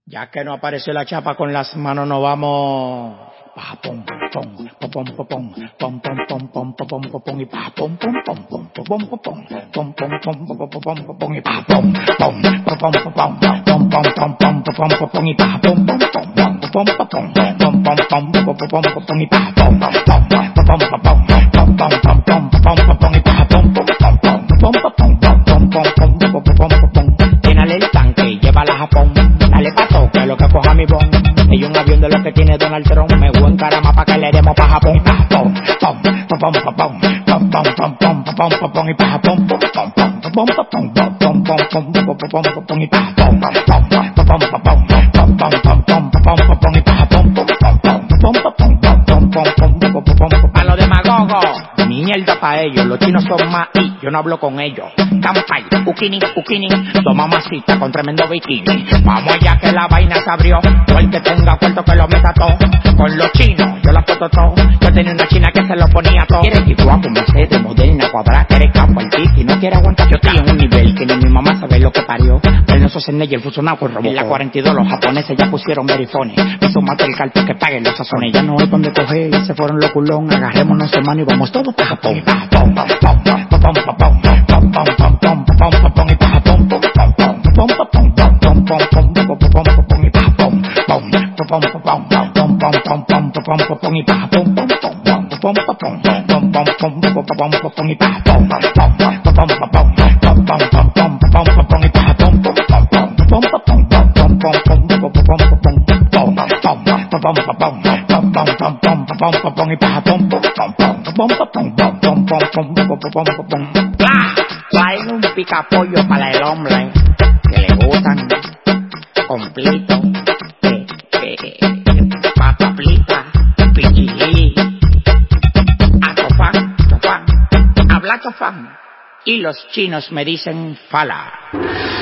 Ya que no apareció la chapa con las manos, nos vamos. Pa pom pom pom pom pom pom pom pom pom pom pom pom y pa pom pom pom pom pom pom pom pom pom pom pom pom y pa pom pom pom pom pom pom pom pom pom y pa pom pom pom pom pom pom pom y pa pom pom llénale el tanque, llévala a Japón. Dale pa' toque lo que coja mi bon. Hay un avión de los que tiene Donald Trump. Me voy en carama pa' que le demos pa' Japón. Pa' pom, pom, pom, pom, pom, pom, pom, pom, pom, pom, pom, pom, y pa' Japón. Pom, pom, pom, pom, pom, pom, pom, pom, pom, pom, pom, pom, y pa' pom, pom, pom, pom, pom, pom, pom, pom, pom, pom, y pa' Japón. Pom, pom, pom, pom, pom, pom, pom, pom, pom. A los demagogos, mierda pa' ellos. Los chinos son más y yo no hablo con ellos. Campai, ukini, ukini, toma masita con tremendo bikini. Vamos allá que la vaina se abrió. O el que tenga cuarto que lo meta todo. Con los chinos, yo la foto todo. Yo tenía una china que se lo ponía todo. Quiere que guapo, Mercedes, moderna, cuadrada, quiere campo, el tiki, no quiere aguantar. Yo estoy en un nivel que ni mi mamá sabe lo que parió. Pero no sos en ella, el fusionado con Robocop. En la 42 los japoneses ya pusieron verifones. Hizo más el cartel que paguen los sazones. Ya no hay donde coger, ya se fueron los culón. Agarrémonos hermano y vamos todos para Japón. Traen un picapollo para el hombre que le gustan complito, papaplita, pichilí, atofán, tofán, habla tofán, y los chinos me dicen fala.